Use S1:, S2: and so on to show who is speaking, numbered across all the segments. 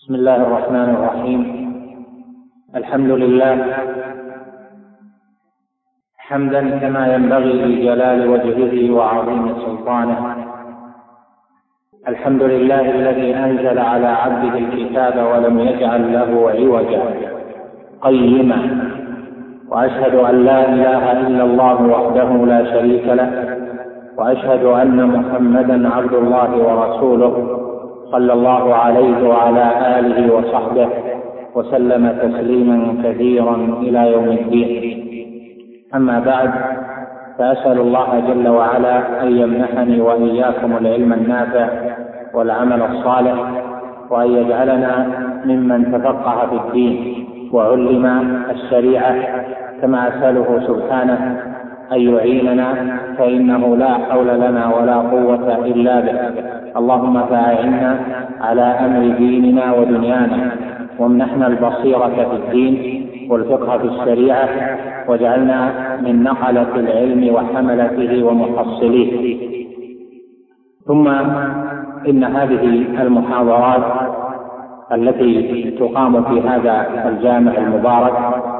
S1: بسم الله الرحمن الرحيم. الحمد لله حمدا كما ينبغي لجلال وجهه وعظيم سلطانه. الحمد لله الذي أنزل على عبده الكتاب ولم يجعل له عوجا قيما، وأشهد أن لا إله إلا الله وحده لا شريك له، وأشهد أن محمدا عبد الله ورسوله صلى الله عليه وعلى آله وصحبه وسلم تسليما كثيرا إلى يوم الدين. أما بعد، فأسأل الله جل وعلا أن يمنحني وإياكم العلم النافع والعمل الصالح، وأن يجعلنا ممن تفقه في الدين وعلم الشريعة، كما أسأله سبحانه أن يعيننا، فإنه لا حول لنا ولا قوة إلا به. اللهم فأعنا على أمر ديننا ودنيانا، وامنحنا البصيرة في الدين والفقه في الشريعة، واجعلنا من نقلة العلم وحملته ومحصليه. ثم إن هذه المحاضرات التي تقام في هذا الجامع المبارك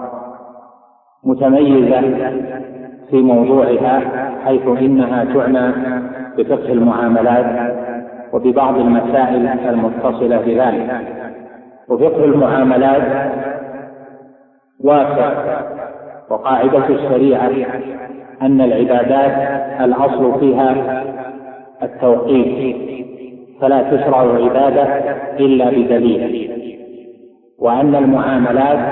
S1: متميزة في موضوعها، حيث إنها تعنى بفقه المعاملات وببعض المسائل المتصلة بذلك. وفقه المعاملات واسع، وقاعدة الشريعة أن العبادات الأصل فيها التوقيف، فلا تشرع عبادة إلا بدليل، وأن المعاملات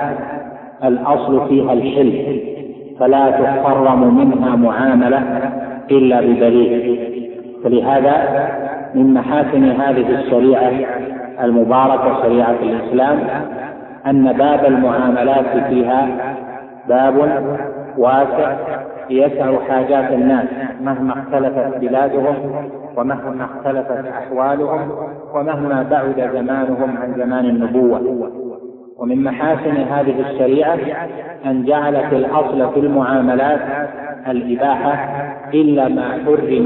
S1: الأصل فيها الحل، فلا تحرم منها معاملة إلا بدليل. فلهذا من محاسن هذه الشريعة المباركة شريعة الإسلام أن باب المعاملات فيها باب واسع يسع حاجات الناس مهما اختلفت بلادهم، ومهما اختلفت أحوالهم، ومهما بعد زمانهم عن زمان النبوة. ومن محاسن هذه الشريعة أن جعلت الأصل في المعاملات الإباحة إلا ما حرم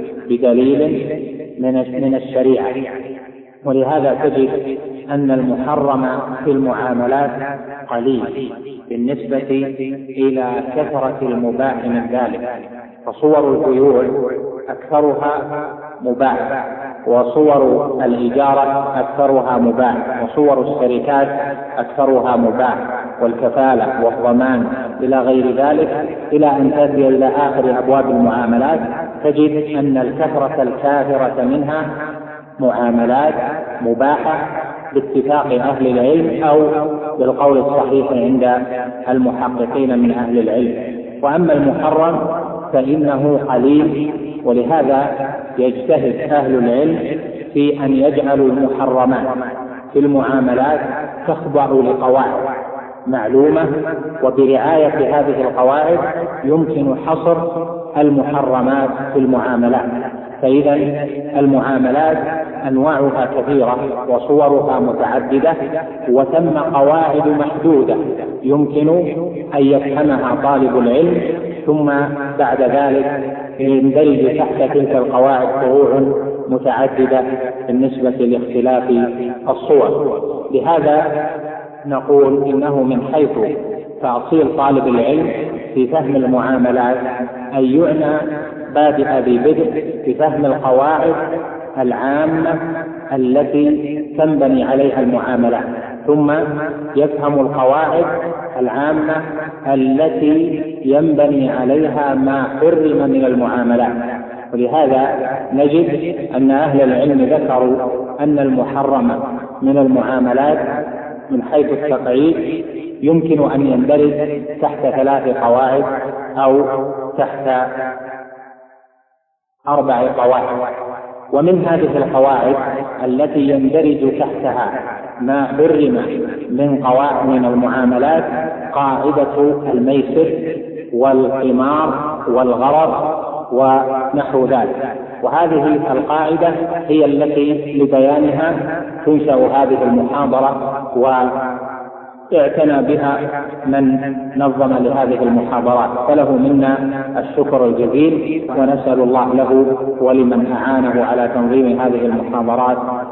S1: بدليل من الشريعة. ولهذا تجد أن المحرم في المعاملات قليل بالنسبة إلى كثرة المباح من ذلك. فصور البيوع أكثرها مباح، وصور الإجارة أكثرها مباح، وصور الشركات أكثرها مباح، والكفالة والضمان إلى غير ذلك، إلى أن تأتي إلى آخر أبواب المعاملات تجد أن الكثرة الكاثرة منها معاملات مباحة باتفاق أهل العلم أو بالقول الصحيح عند المحققين من أهل العلم. وأما المحرم فإنه قليل، ولهذا يجتهد أهل العلم في أن يجعلوا المحرمات في المعاملات تخضع لقواعد معلومة، وبرعاية هذه القواعد يمكن حصر المحرمات في المعاملات. فإذا المعاملات أنواعها كثيرة وصورها متعددة، وثم قواعد محدودة يمكن أن يفهمها طالب العلم، ثم بعد ذلك يندرج تحت تلك القواعد فروع متعددة بالنسبة لاختلاف الصور. لهذا نقول إنه من حيث تأصيل طالب العلم في فهم المعاملات أن يعنى بادئ ببدء بفهم القواعد العامة التي تنبني عليها المعاملات، ثم يفهم القواعد العامة التي ينبني عليها ما حرم من المعاملات. ولهذا نجد أن أهل العلم ذكروا أن المحرم من المعاملات من حيث التقعيد يمكن أن يندرج تحت 3 قواعد أو تحت 4 قواعد. ومن هذه القواعد التي يندرج تحتها ما حرم من قواعد من المعاملات قاعدة الميسر والقمار والغرض ونحو ذلك. وهذه القاعدة هي التي لبيانها تنشأ هذه المحاضرة، واعتنى بها من نظم لهذه المحاضرات، فله منا الشكر الجزيل، ونسأل الله له ولمن أعانه على تنظيم هذه المحاضرات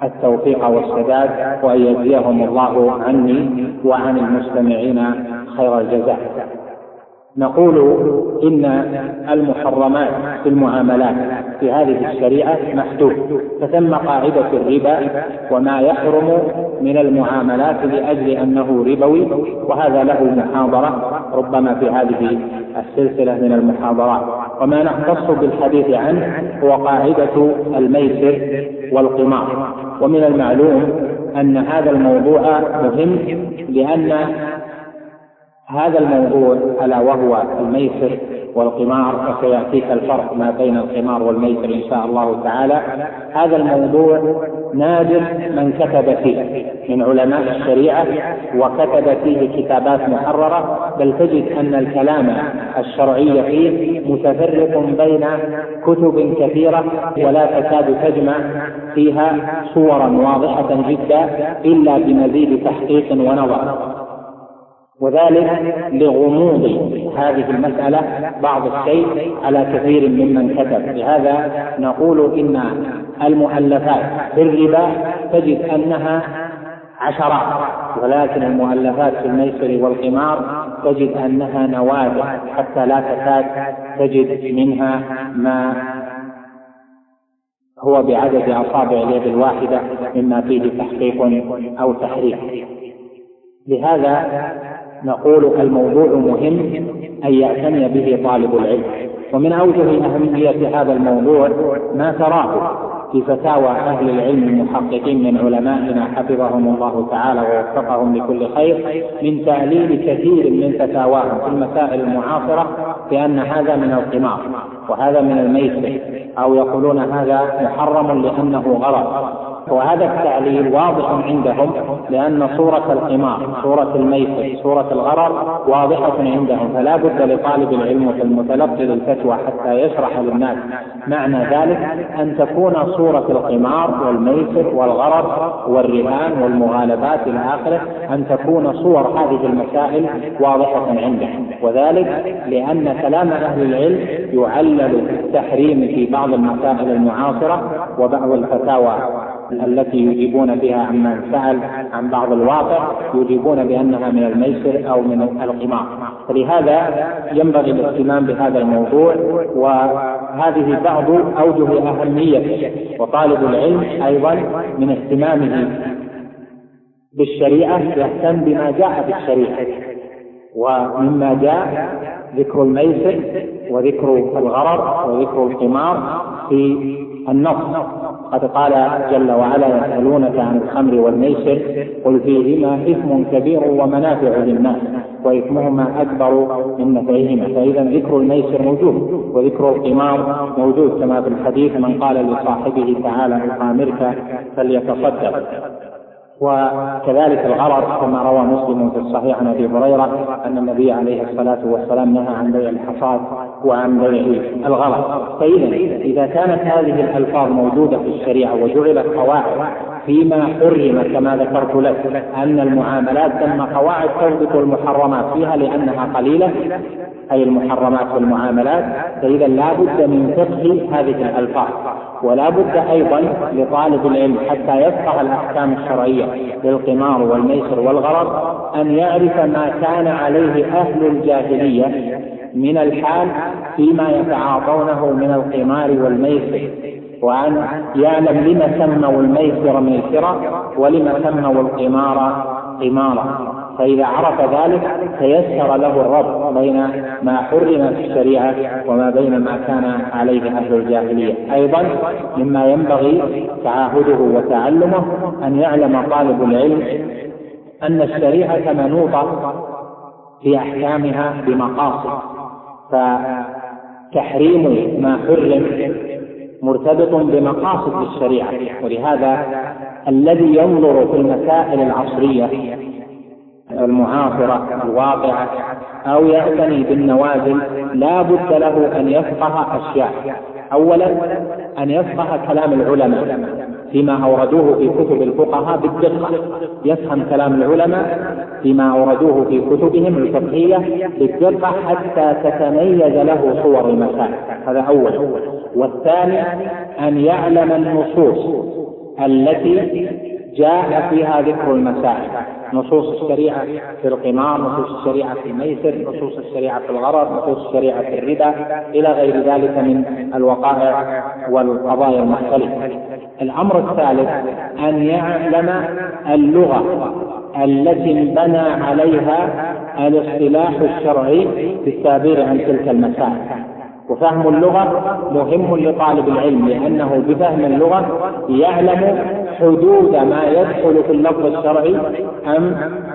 S1: التوفيق والسداد، وأن يجزيهم الله عني وعن المستمعين خير الجزاء. نقول إن المحرمات في المعاملات في هذه الشريعة محدود، فثم قاعدة الربا وما يحرم من المعاملات لأجل أنه ربوي، وهذا له محاضرة ربما في هذه السلسلة من المحاضرات. وما نختص بالحديث عنه هو قاعدة الميسر والقمار. ومن المعلوم أن هذا الموضوع مهم، لأن هذا الموضوع ألا وهو الميسر والقمار، وسيأتيك الفرق ما بين القمار والميسر إن شاء الله تعالى. هذا الموضوع نادر من كتب فيه من علماء الشريعة وكتب فيه كتابات محررة، بل تجد أن الكلام الشرعي فيه متفرق بين كتب كثيرة، ولا تكاد تجمع فيها صورا واضحة جدا إلا بمزيد تحقيق ونظر، وذلك لغموض هذه المسألة بعض الشيء على كثير ممن كتب. لهذا نقول إن المؤلفات في الربا تجد أنها عشرات، ولكن المؤلفات في الميسر والقمار تجد أنها نوادر، حتى لا تكاد تجد منها ما هو بعدد أصابع اليد الواحدة مما فيه تحقيق أو تحريف. لهذا نقول الموضوع مهم أن يعتني به طالب العلم. ومن أوجه أهمية هذا الموضوع ما تراه في فتاوى أهل العلم المحققين من علمائنا حفظهم الله تعالى ووفقهم لكل خير، من تعليل كثير من فتاواهم في المسائل المعاصرة بأن هذا من القمار وهذا من الميسر، أو يقولون هذا محرم لأنه غرض. وهذا التعليل واضح عندهم، لأن صورة القمار، صورة الميسر، صورة الغرر واضحة عندهم، فلا بد لطالب العلم المتلقي للفتوى حتى يشرح للناس معنى ذلك أن تكون صورة القمار والميسر والغرر والرهان والمغالبات إلى آخره، أن تكون صور هذه المسائل واضحة عندهم. وذلك لأن كلام أهل العلم يعلل التحريم في بعض المسائل المعاصرة وبعض الفتاوى التي يجيبون بها عمن سأل عن بعض الواقع، يجيبون بأنها من الميسر أو من القمار. فلهذا ينبغي الاهتمام بهذا الموضوع، وهذه بعض أوجه أهميته. وطالب العلم أيضا من اهتمامه بالشريعة يهتم بما جاء في الشريعة، ومما جاء ذكر الميسر وذكر الغرر وذكر القمار في النص. قد قال جل وعلا: يسألونك عن الخمر والميسر قل فيهما إثم كبير ومنافع للناس وإثمهما أكبر من نفعهما. فإذا ذكر الميسر موجود وذكر القمار موجود، كما في الحديث: من قال لصاحبه تعالى أقامرك فليتصدق. وكذلك الغرر كما روى مسلم في الصحيح عن ابي هريره ان النبي عليه الصلاه والسلام نهى عن بيع الحصاد وعن بيع الغرر. فاذا كانت هذه الالفاظ موجوده في الشريعه وجعلت قواعد فيما حرم كما ذكرت لك ان المعاملات ثم قواعد تضبط المحرمات فيها لانها قليله، أي المحرمات والمعاملات، فإذا لا بد من فقه هذه الألفاظ. ولا بد أيضا لطالب العلم حتى يفقه الأحكام الشرعية للقمار والميسر والغرر أن يعرف ما كان عليه أهل الجاهلية من الحال فيما يتعاطونه من القمار والميسر، وأن يعلم لما سموا الميسر ميسرا ولما سموا القمار قمارا. فإذا عرف ذلك تيسر له الربط بين ما حرم في الشريعة وما بين ما كان عليه أهل الجاهلية. أيضا مما ينبغي تعاهده وتعلمه أن يعلم طالب العلم أن الشريعة منوطة في أحكامها بمقاصد، فتحريم ما حرم مرتبط بمقاصد الشريعة. ولهذا الذي ينظر في المسائل العصرية المعاصرة الواقعة أو يعتني بالنوازل لا بد له أن يفقه أشياء. أولا أن يفقه كلام العلماء فيما أوردوه في كتب الفقهاء بالدقة، يفهم كلام العلماء فيما أوردوه في كتبهم الفقهية بالدقة حتى تتميز له صور المسائل، هذا أولا. والثاني أن يعلم النصوص التي جاء فيها ذكر المسائل، نصوص الشريعة في القمار، نصوص الشريعة في الميسر، نصوص الشريعة في الغرض، نصوص الشريعة في الربا، إلى غير ذلك من الوقائع والقضايا المختلفة. الأمر الثالث أن يعلم اللغة التي انبنى عليها الاصطلاح الشرعي في التعبير عن تلك المسائل. وفهم اللغة مهم لطالب العلم، لأنه بفهم اللغة يعلم حدود ما يدخل في اللفظ الشرعي أم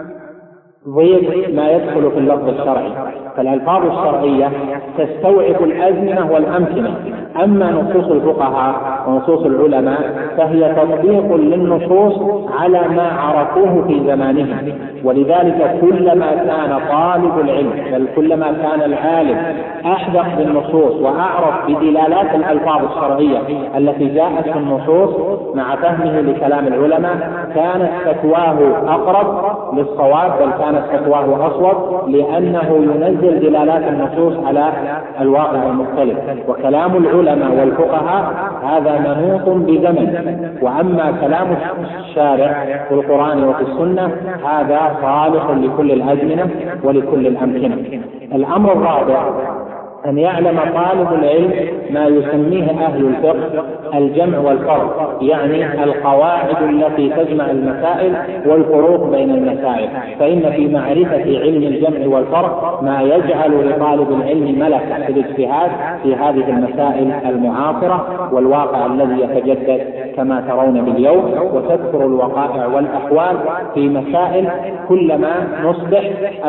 S1: ضيق ما يدخل في اللفظ الشرعي. فالألفاظ الشرعية تستوعب الأزمنة والأمكنة، أما نصوص الفقهاء ونصوص العلماء فهي تطبيق للنصوص على ما عرفوه في زمانهم. ولذلك كلما كان طالب العلم بل كلما كان العالم أحدق بالنصوص وأعرف بدلالات الألفاظ الشرعية التي جاءت في النصوص مع فهمه لكلام العلماء كانت فتواه أقرب للصواب، بل كانت فتواه أصوب، لأنه ينزل دلالات النصوص على الواقع المختلف. وكلام العلماء والفقهاء هذا منوط بزمن، وأما كلام الشارع في القرآن وفي السنة هذا صالح لكل الأزمنة ولكل الأمكنة. الأمر الرابع أن يعلم طالب العلم ما يسميه أهل الفقه الجمع والفرق، يعني القواعد التي تجمع المسائل والفروق بين المسائل. فإن في معرفة علم الجمع والفرق ما يجعل لطالب العلم ملكة في الاجتهاد في هذه المسائل المعاصرة والواقع الذي يتجدد كما ترون باليوم. وتذكر الوقائع والأحوال في مسائل كلما نصبح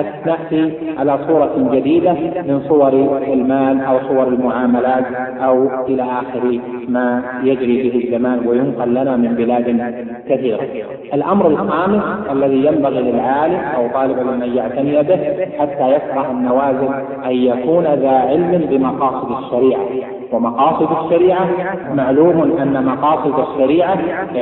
S1: نأتي على صورة جديدة من صور المال أو صور المعاملات أو إلى آخر ما يجري به الزمان وينقل لنا من بلاد كثيرة. الأمر الخامس الذي ينبغي للعالم أو طالب العلم أن يعتني به حتى يفقه النوازل أن يكون ذا علم بمقاصد الشريعة. ومقاصد الشريعة معلوم أن مقاصد الشريعة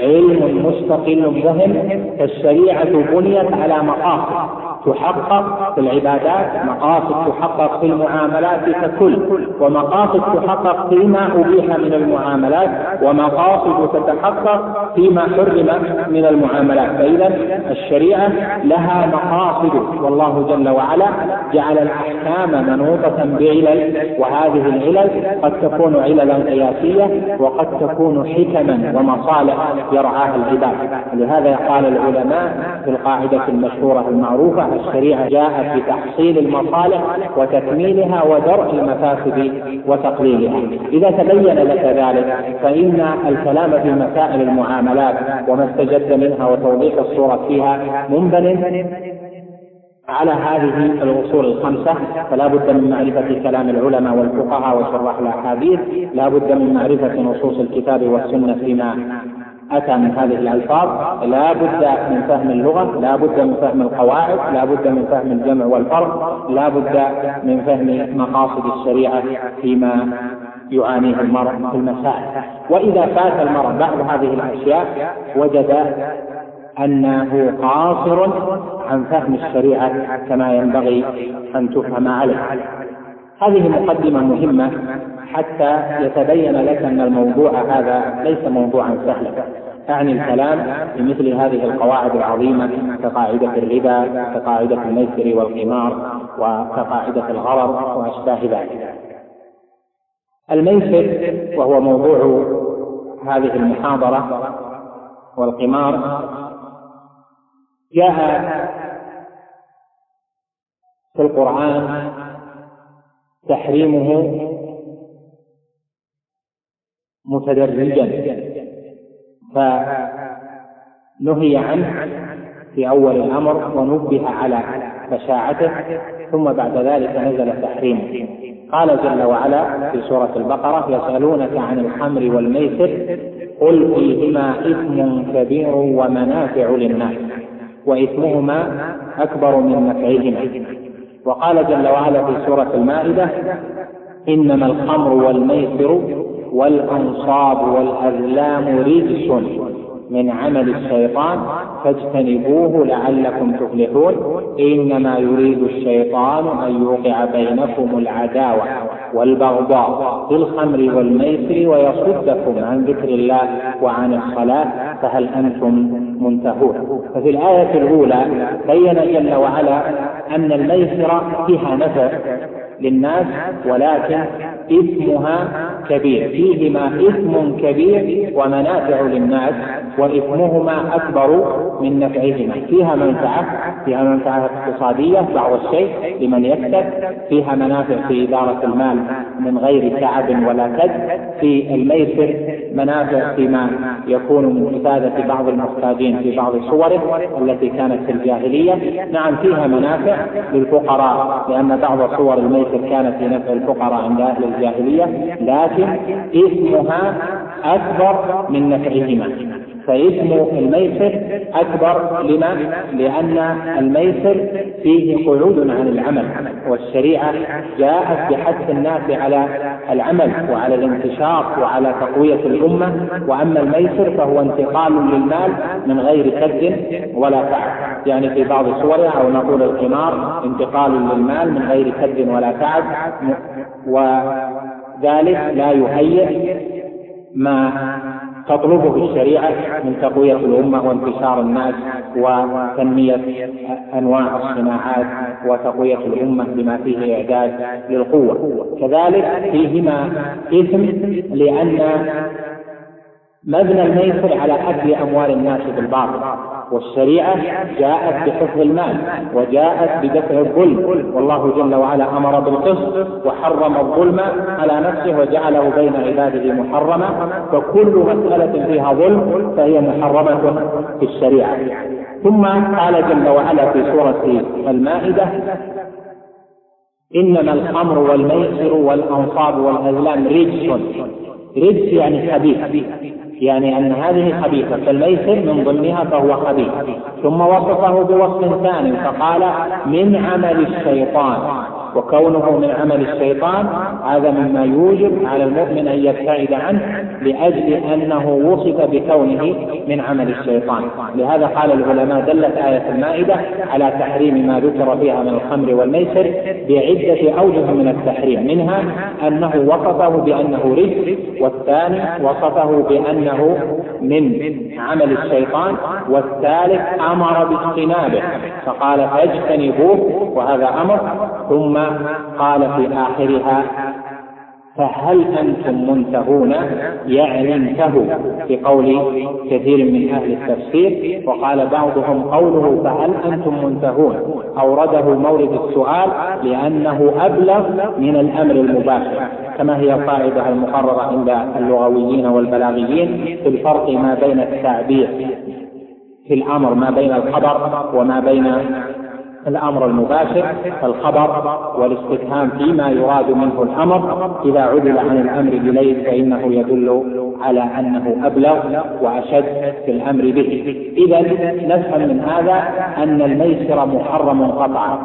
S1: علم مستقل مهم، فالشريعة بنيت على مقاصد تحقق في العبادات، مقاصد تحقق في المعاملات ككل، ومقاصد تحقق فيما أبيح من المعاملات، ومقاصد تتحقق فيما حرم من المعاملات. فإذا الشريعة لها مقاصد، والله جل وعلا جعل الأحكام منوطة بعلل، وهذه العلل قد تكون عللا قياسية وقد تكون حكما ومصالح يرعاها العباد. لهذا قال العلماء في القاعدة المشهورة المعروفة: الشريعة جاءت بتحصيل المصالح وتكميلها ودرء المفاسد وتقليلها. إذا تبين لك ذلك فإن الكلام في مسائل المعاملات وما استجد منها وتوضيح الصورة فيها منبن على هذه الأصول الخمسة. فلا بد من معرفة كلام العلماء والفقهاء وشراح الأحاديث، لا بد من معرفة نصوص الكتاب والسنة فيما أتى من هذه الألفاظ، لا بد من فهم اللغة، لا بد من فهم القواعد، لا بد من فهم الجمع والفرق، لا بد من فهم مقاصد الشريعة فيما يعانيه المرء في المسائل. وإذا فات المرء بعض هذه الأشياء وجد أنه قاصر عن فهم الشريعة كما ينبغي أن تفهم عليه. هذه مقدمة مهمة حتى يتبين لك أن الموضوع هذا ليس موضوعا سهلا. أعني الكلام في مثل هذه القواعد العظيمة كقاعدة الربا، كقاعدة الميسر والقمار، وكقاعدة الغرض وأشباه ذلك. الميسر وهو موضوع هذه المحاضرة والقمار جاء في القرآن تحريمه متدرجا، فنهي عنه في أول الأمر ونبه على بشاعته، ثم بعد ذلك نزل تحريمه. قال جل وعلا في سورة البقرة: يسألونك عن الخمر والميسر قل فيهما إثم كبير ومنافع للناس وإثمهما أكبر من نفعهما. وقال جل وعلا في سورة المائدة: إنما الخمر والميسر والأنصاب والأزلام رجس من عمل الشيطان فاجتنبوه لعلكم تفلحون إنما يريد الشيطان أن يوقع بينكم العداوة والبغضاء في الخمر والميسر ويصدكم عن ذكر الله وعن الصلاة فهل أنتم منتهون. ففي الآية الأولى بين جل وعلا أن الميسر فيها نفع للناس ولكن إثمها كبير، فيهما إثم كبير ومنافع للناس وإثمهما أكبر من نفعهما. فيها منفعة اقتصادية بعض الشيء لمن يكسب، فيها منافع في إدارة المال من غير تعب ولا كد، في الميسر منافع فيما يكون من إفادة بعض المحتاجين في بعض صوره التي كانت في الجاهلية. نعم فيها منافع للفقراء لأن بعض صور الميسر كانت في نفع الفقراء عند أهل الجاهلية، لكن إثمها أكبر من نفعهما. فإثم الميسر أكبر لما؟ لأن الميسر فيه قعود عن العمل، والشريعة جاءت بحث الناس على العمل وعلى الانتشار وعلى تقوية الأمة. وأما الميسر فهو انتقال للمال من غير كد ولا تعب، يعني في بعض صورها أو نقول القمار انتقال للمال من غير كد ولا تعب، وذلك لا يهيئ ما تطلبه الشريعة من تقوية الأمة وانتشار الناس وتنمية أنواع الصناعات وتقوية الأمة بما فيه إعداد للقوة. كذلك فيهما إثم لأن مبنى الميسر على أكل أموال الناس بالباطل، والشريعة جاءت بحفظ المال وجاءت بدفع الظلم، والله جل وعلا أمر بالقسط وحرم الظلم على نفسه وجعله بين عباده محرما، فكل مسألة فيها ظلم فهي محرمة في الشريعة. ثم قال جل وعلا في سورة المائدة: إنما الخمر والميسر والأنصاب والأزلام رجس يعني خبيث، يعني أن هذه خبيثة، فالميسر من ضمنها فهو خبيث. ثم وصفه بوصف ثاني فقال من عمل الشيطان، وكونه من عمل الشيطان هذا مما يوجب على المؤمن أن يبتعد عنه لأجل أنه وصف بكونه من عمل الشيطان. لهذا قال العلماء دلت آية المائدة على تحريم ما ذكر فيها من الخمر والميسر بعدة أوجه من التحريم، منها أنه وصفه بأنه رجس، والثاني وصفه بأنه من عمل الشيطان، والثالث أمر باجتنابه فقال فاجتنبوه وهذا أمر. ثم قال في آخرها فهل أنتم منتهون، يعني انتهوا في قول كثير من أهل التفسير، وقال بعضهم قوله فهل أنتم منتهون أورده مورد السؤال لأنه أبلغ من الأمر المباشر، كما هي القاعدة المقررة عند اللغويين والبلاغيين في الفرق ما بين التعبير في الأمر ما بين الخبر وما بين الأمر المباشر. فالخبر والاستفهام فيما يراد منه الأمر إذا عدل عن الأمر إليه فإنه يدل على أنه أبلغ وأشد في الأمر به. إذا نفهم من هذا أن الميسر محرم قطعا،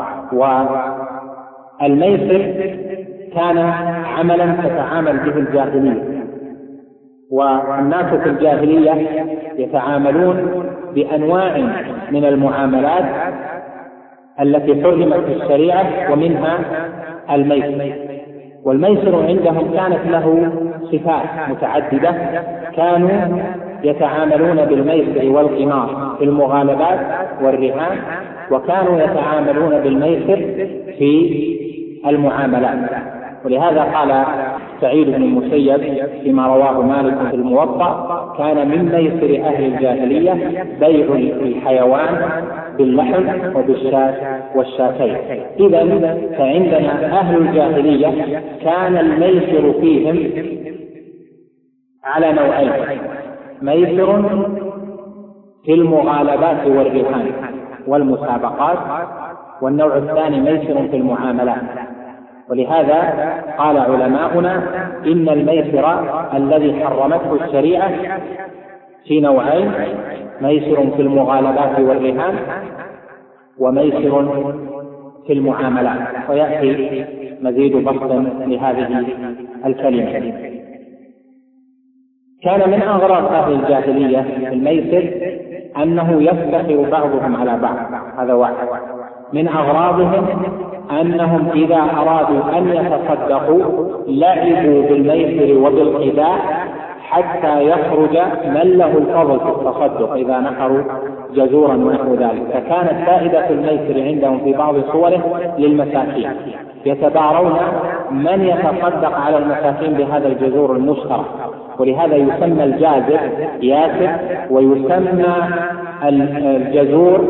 S1: والميسر كان عملا تتعامل به الجاهلية، والناس في الجاهلية يتعاملون بأنواع من المعاملات التي حرمت في الشريعة ومنها الميسر. والميسر عندهم كانت له صفات متعددة، كانوا يتعاملون بالميسر والقمار في المغالبات والرهان، وكانوا يتعاملون بالميسر في المعاملات. ولهذا قال سعيد بن المسيب فيما رواه مالك في الموطأ كان من ميسر أهل الجاهلية بيع الحيوان باللحم وبالشاة والشاتين. إذا فعندنا أهل الجاهلية كان الميسر فيهم على نوعين: ميسر في المغالبات والرهان والمسابقات، والنوع الثاني ميسر في المعاملات. ولهذا قال علماؤنا إن الميسر الذي حرمته الشريعة في نوعين: ميسر في المغالبات والرهان وميسر في المعاملات. ويأتي مزيد بسط لهذه الكلمة. كان من أغراض أهل الجاهلية في الميسر أنه يفتخر بعضهم على بعض، هذا واحد من أغراضهم، أنهم إذا أرادوا أن يتصدقوا لعبوا بالميسر وبالقداح حتى يخرج من له الفضل في التصدق إذا نحروا جزورا ونحو ذلك. فكانت فائدة الميسر عندهم في بعض صوره للمساكين، يتبارون من يتصدق على المساكين بهذا الجزور المشترك، ولهذا يسمى الجازر ياسر، ويسمى الجزور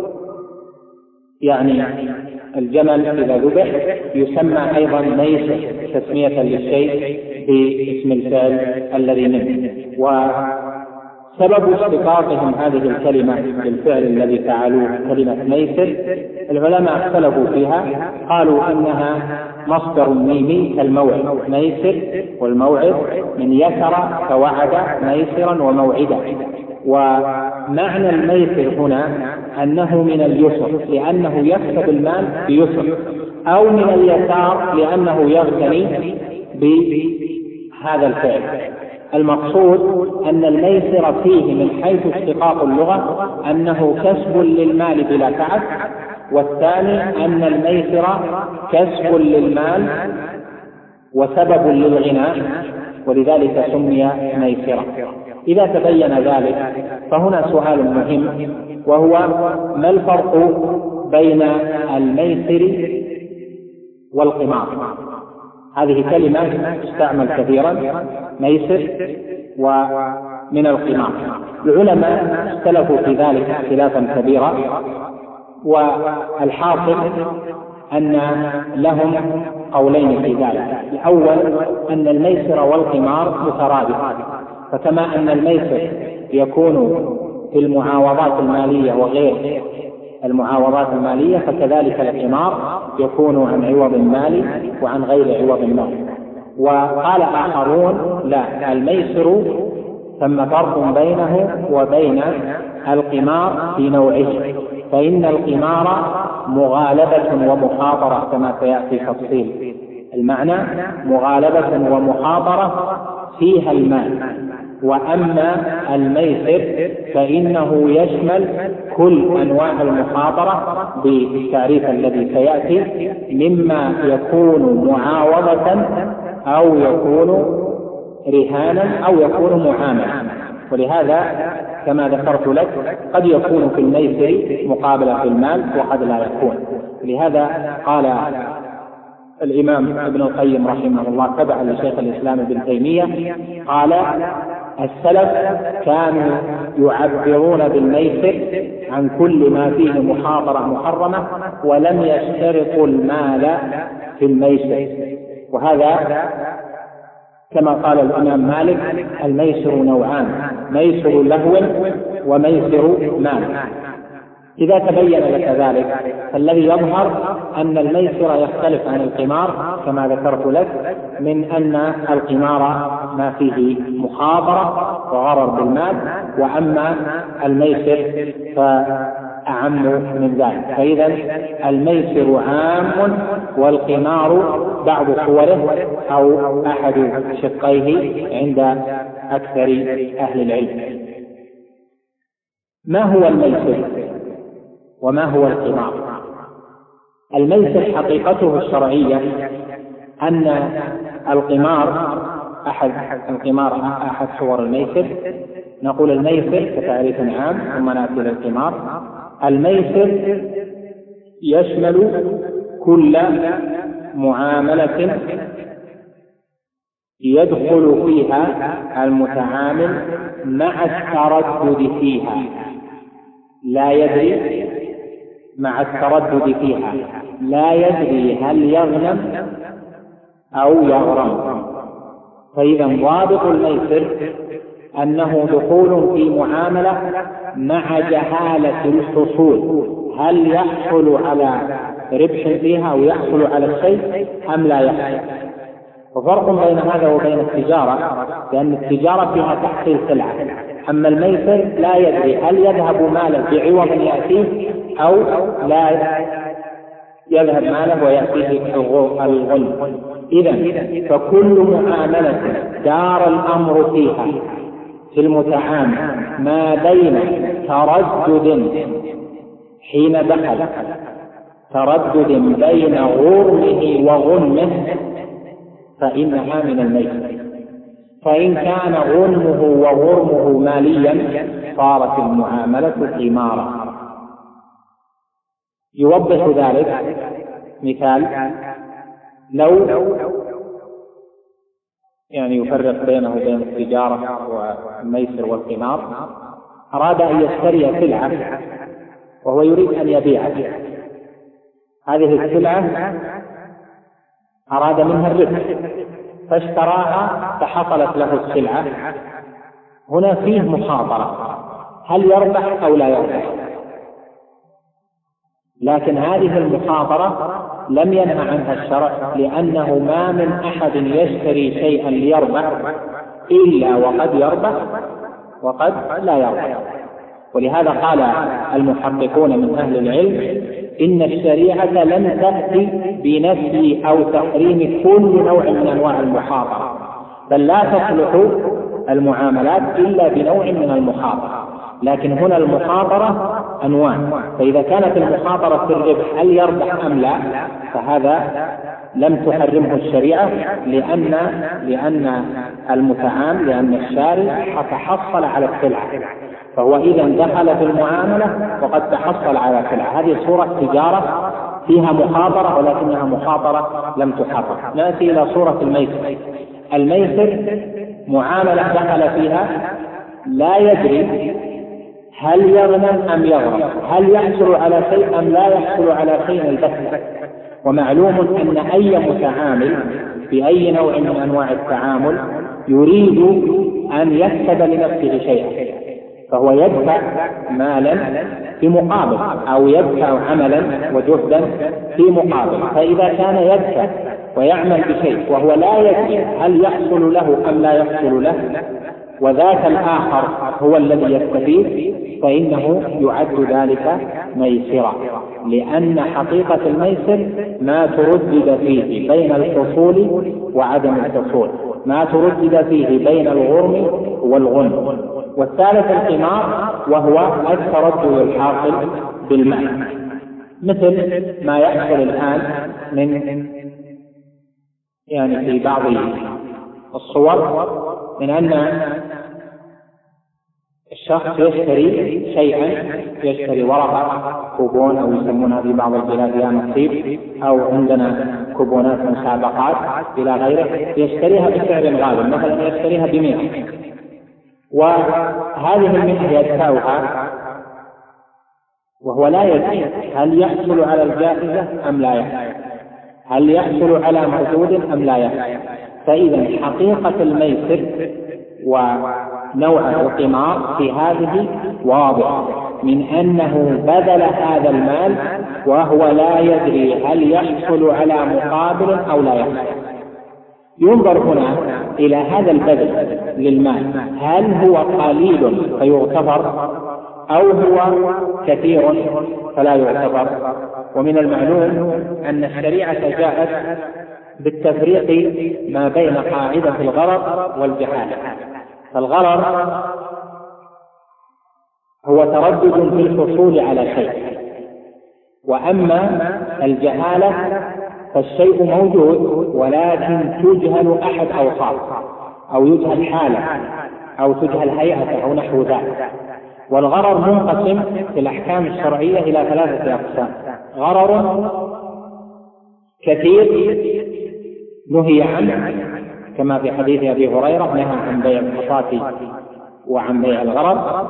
S1: يعني الجمل إذا ذبح يسمى أيضا ميسر تسمية للشيء باسم الفعل الذي منه. وسبب اشتقاقهم هذه الكلمة بالفعل الذي فعلوه كلمة ميسر العلماء اختلفوا فيها، قالوا إنها مصدر ميمي كالموعد، ميسر والموعد من يسر فوعد ميسرا وموعدا. ومعنى الميسر هنا أنه من اليسر لأنه يكسب المال بيسر، أو من اليسار لأنه يغتني بهذا الفعل. المقصود أن الميسر فيه من حيث اشتقاق اللغة أنه كسب للمال بلا تعب، والثاني أن الميسر كسب للمال وسبب للغناء، ولذلك سمي ميسرا. إذا تبين ذلك فهنا سؤال مهم، وهو ما الفرق بين الميسر والقمار؟ هذه كلمة تستعمل كثيرا، ميسر ومن القمار. العلماء اختلفوا في ذلك اختلافا كبيرا، والحاصل أن لهم قولين في ذلك. الأول أن الميسر والقمار مترادف، فكما أن الميسر يكون في المعاوضات المالية وغير المعاوضات المالية، فكذلك القمار يكون عن عوض مالي وعن غير عوض مالي. وقال آخرون لا، الميسر ثم فرق بينه وبين القمار في نوعه، فإن القمار مغالبة ومخاطرة كما سيأتي تفصيل المعنى، مغالبة ومخاطرة فيها المال. وأما الميسر فإنه يشمل كل أنواع المخاطرة بالتعريف الذي سيأتي، مما يكون معاوضة أو يكون رهانا أو يكون معاملة. ولهذا كما ذكرت لك قد يكون في الميسر مقابلة في المال وقد لا يكون. لهذا قال الإمام ابن القيم رحمه الله تبعا لشيخ الإسلام ابن تيمية، قال السلف كانوا يعبرون بالميسر عن كل ما فيه مخاطرة محرمة، ولم يشترطوا المال في الميسر. وهذا كما قال الإمام مالك الميسر نوعان، ميسر لهو وميسر مال. إذا تبين لك ذلك فالذي يظهر أن الميسر يختلف عن القمار كما ذكرت لك، من أن القمار ما فيه مخاطرة وغرر بالمال، وأما الميسر فأعم من ذلك. فإذا الميسر عام والقمار بعض صوره أو أحد شقيه عند أكثر أهل العلم. ما هو الميسر وما هو القمار؟ الميسر حقيقته الشرعية أن القمار أحد صور الميسر. نقول الميسر كتعريف عام ثم نأتي للقمار. الميسر يشمل كل معاملة يدخل فيها المتعامل مع التردد فيها، لا يدري مع التردد فيها، لا يدري هل يغنم أو يغرم. فإذا ضابط الميسر أنه دخول في معاملة مع جهالة الحصول، هل يحصل على ربح فيها أو يحصل على الشيء أم لا يحصل. وفرق بين هذا وبين التجارة، لأن التجارة فيها تحصيل سلعة، أما الميسر لا يدري هل يذهب ماله بعوض يأتيه أو لا يذهب ماله ويأتيه الغنم. إذن فكل معاملة دار الأمر فيها في المتعامل ما بين تردد حين دخل تردد بين غرمه وغنمه فإنها من الميسر. فإن كان غنمه وغرمه ماليا صارت المعاملة قمارا. يوضح ذلك مثال: لو يفرق بينه وبين التجارة والميسر والقمار، أراد أن يشتري سلعة وهو يريد أن يبيعها، هذه السلعة أراد منها الربح فاشتراها فحصلت له السلعة، هنا فيه مخاطرة، هل يربح أو لا يربح؟ لكن هذه المخاطرة لم ينهى عنها الشرع، لأنه ما من أحد يشتري شيئا ليربح إلا وقد يربح وقد لا يربح. ولهذا قال المحققون من أهل العلم إن الشريعة لم تأتي بنفي أو تحريم كل نوع من أنواع المخاطرة، بل لا تصلح المعاملات إلا بنوع من المخاطرة. لكن هنا المخاطرة أنواع، فإذا كانت المخاطرة في الربح هل يربح أم لا، فهذا لم تحرمه الشريعة، لأن المتعامل، لأن الشاري تحصل على السلعة، فهو إذا دخل في المعاملة وقد تحصل على سلعة. هذه صورة تجارة فيها مخاطرة ولكنها مخاطرة لم تحرم. نأتي إلى صورة الميسر. الميسر معاملة دخل فيها لا يدري هل يغنم أم يغرم، هل يحصل على شيء أم لا يحصل على شيء البتة. ومعلوم أن أي متعامل في أي نوع من أنواع التعامل يريد أن يكسب لنفسه شيئا، فهو يدفع مالا في مقابل أو يدفع عملا وجهدا في مقابل. فإذا كان يدفع ويعمل بشيء وهو لا يدري هل يحصل له أم لا يحصل له، وذاك الآخر هو الذي يستفيد، فإنه يعد ذلك ميسرا، لأن حقيقة الميسر ما تردد فيه بين الحصول وعدم الحصول، ما تردد فيه بين الغرم والغنم. والثالث القمار، وهو التردد الحاصل بالمال، مثل ما يحصل الآن من في بعض الصور من أن الشخص يشتري شيئا، يشتري ورقة كوبون أو يسمونها في بعض البلاد يا نصيب، أو عندنا كوبونات مسابقات إلى غيره، يشتريها بسعر غالي، مثلا يشتريها ب100، وهذه ال100 يدفعها وهو لا يدري هل يحصل على الجائزة أم لا يحصل، هل يحصل على مردود أم لا يحصل. فإذا حقيقة الميسر ونوع القمار في هذه واضح، من أنه بذل هذا المال وهو لا يدري هل يحصل على مقابل أو لا يحصل. ينظر هنا إلى هذا البذل للمال، هل هو قليل فيغتفر أو هو كثير فلا يغتفر. ومن المعلوم أن الشريعة جاءت بالتفريق ما بين قاعدة الغرر والجهالة. فالغرر هو تردد في الحصول على شيء، وأما الجهالة فالشيء موجود ولكن تجهل أحد أوصافه، أو يجهل حاله، أو تجهل هيئته أو نحو ذلك. والغرر منقسم في الأحكام الشرعية إلى 3 أقسام: غرر كثير نهي عنه كما في حديث أبي هريرة نهى عن بيع الحصاة وعن بيع الغرر،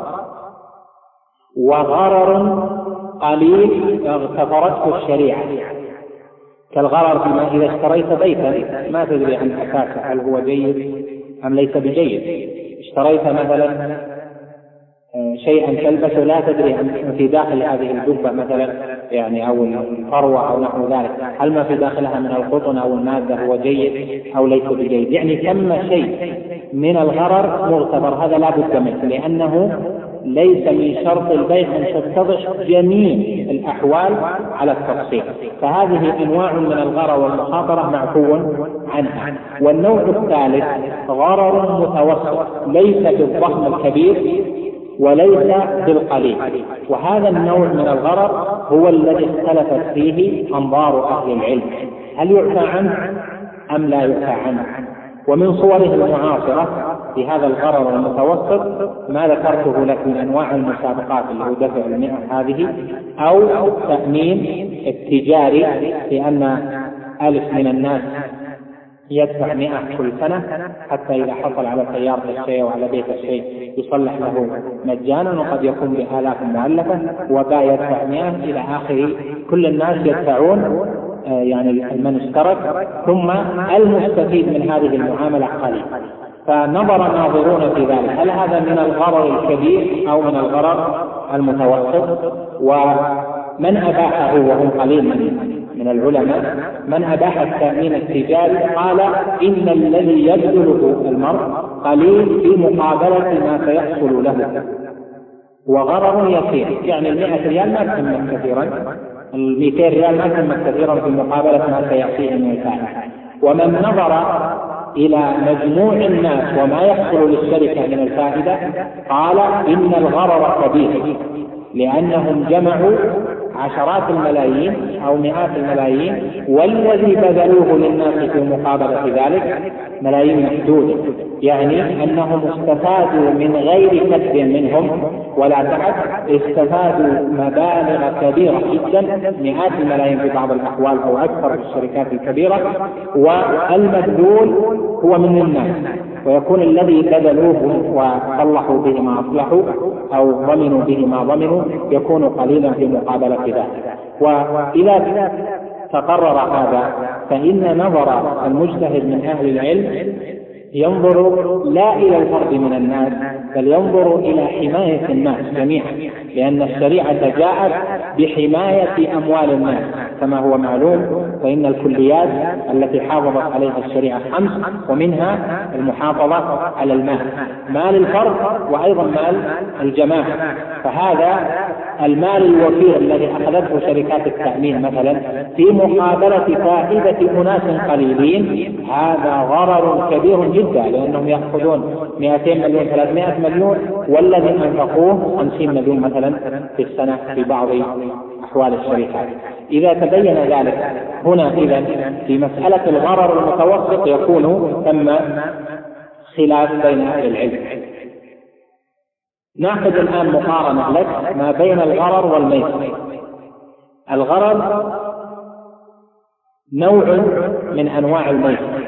S1: وغرر قليل اغتفرته الشريعة، كالغرر فيما إذا اشتريت بيتا ما تدري عن أساسه هل هو جيد أم ليس بجيد، اشتريت مثلا شيئا تلبسه لا تدري عن في داخل هذه الجبة مثلا أو الفروة أو نحو ذلك هل ما في داخلها من القطن أو المادة هو جيد أو ليس بجيد. ثم شيء من الغرر مغتفر، هذا لا بد منه، لأنه ليس من شرط البيع أن تتضح جميع الأحوال على التفصيل. فهذه أنواع من الغرر والمخاطرة معفو عنها. والنوع الثالث غرر متوسط، ليس بالضخم الكبير وليس بالقليل، وهذا النوع من الغرر هو الذي اختلفت فيه أنظار أهل العلم، هل يعفى عنه أم لا يعفى عنه. ومن صوره المعاصرة في هذا الغرر المتوسط ما ذكرته لك من أنواع المسابقات اللي هو دفع المئة هذه، أو التأمين التجاري، لأن ألف من الناس يدفع 100 كل سنة حتى إذا حصل على سيارة الشيء وعلى بيت الشيء يصلح له مجانا، وقد يكون بآلاف مؤلفة، وباء يدفع 100 إلى آخره. كل الناس يدفعون يعني من اشترك، ثم المستفيد من هذه المعاملة قليل. فنظر ناظرون في ذلك هل هذا من الغرر الكبير أو من الغرر المتوسط. ومن أباحه وهم قليل من العلماء، من أباح التأمين التجاري قال إن الذي يبذله المرء قليل في مقابلة ما سيحصل له، وغرر يسير. يعني 100 ريال ما تسمى كثيرا، 200 ريال ما تسمى كثيرا في مقابلة ما سيأتيه من الفائدة. ومن نظر إلى مجموع الناس وما يحصل للشركة من الفائدة قال إن الغرر كبير، لأنهم جمعوا عشرات الملايين أو مئات الملايين، والذي بذلوه للناس في مقابلة ذلك ملايين محدودة. يعني أنهم استفادوا من غير كسب منهم ولا تعب، استفادوا مبالغ كبيرة جدا، مئات الملايين في بعض الأحوال أو أكثر في الشركات الكبيرة، والمبذول هو من الناس، ويكون الذي بذلوه وصلحوا به ما أصلحوا أو ضمنوا به ما ضمنوا يكون قليلا في مقابلة ذلك. وإذا تقرر هذا فإن نظر المجتهد من أهل العلم ينظر لا إلى الفرد من الناس، بل ينظر إلى حماية الناس جميعا، لأن الشريعة جاءت بحماية أموال الناس كما هو معلوم. فإن الكليات التي حافظت عليها الشريعة 5، ومنها المحافظة على المال، مال الفرد وأيضا مال الجماعة. فهذا المال الوفير الذي أخذته شركات التأمين مثلا في مقابلة فائدة أناس قليلين، هذا غرر كبير جدا، لأنهم يأخذون 200 مليون 300 مليون، والذي أنفقوه 50 مليون مثلا في السنة في بعض أحوال الشركات. إذا تبين ذلك هنا إذن في مسألة الغرر المتوسط يكون ثم خلاف بين أهل العلم. نأخذ الآن مقارنة لك ما بين الغرر والميسر. الغرر نوع من أنواع الميسر،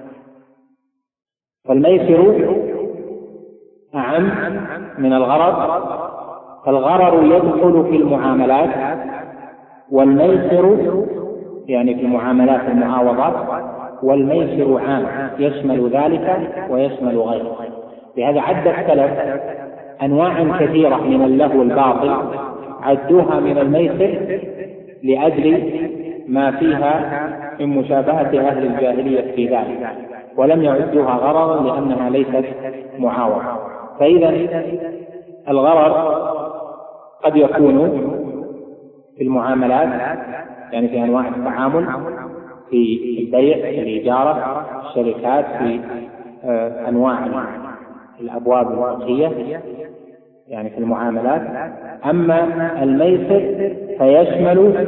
S1: فالميسر أعم من الغرر. فالغرر يدخل في المعاملات، والميسر يعني في معاملات المعاوضات، والميسر عام يشمل ذلك ويشمل غيره. لهذا عد السلف أنواع كثيرة من اللهو الباطل عدوها من الميسر لأجل ما فيها من مشابهة أهل الجاهلية في ذلك، ولم يعدوها غررا لأنها ليست معاوضة. فإذا الغرر قد يكون في المعاملات، يعني في أنواع التعامل، في البيع، في الإجارة، الشركات، في أنواع الأبواب الفقهية يعني في المعاملات. أما الميسر فيشمل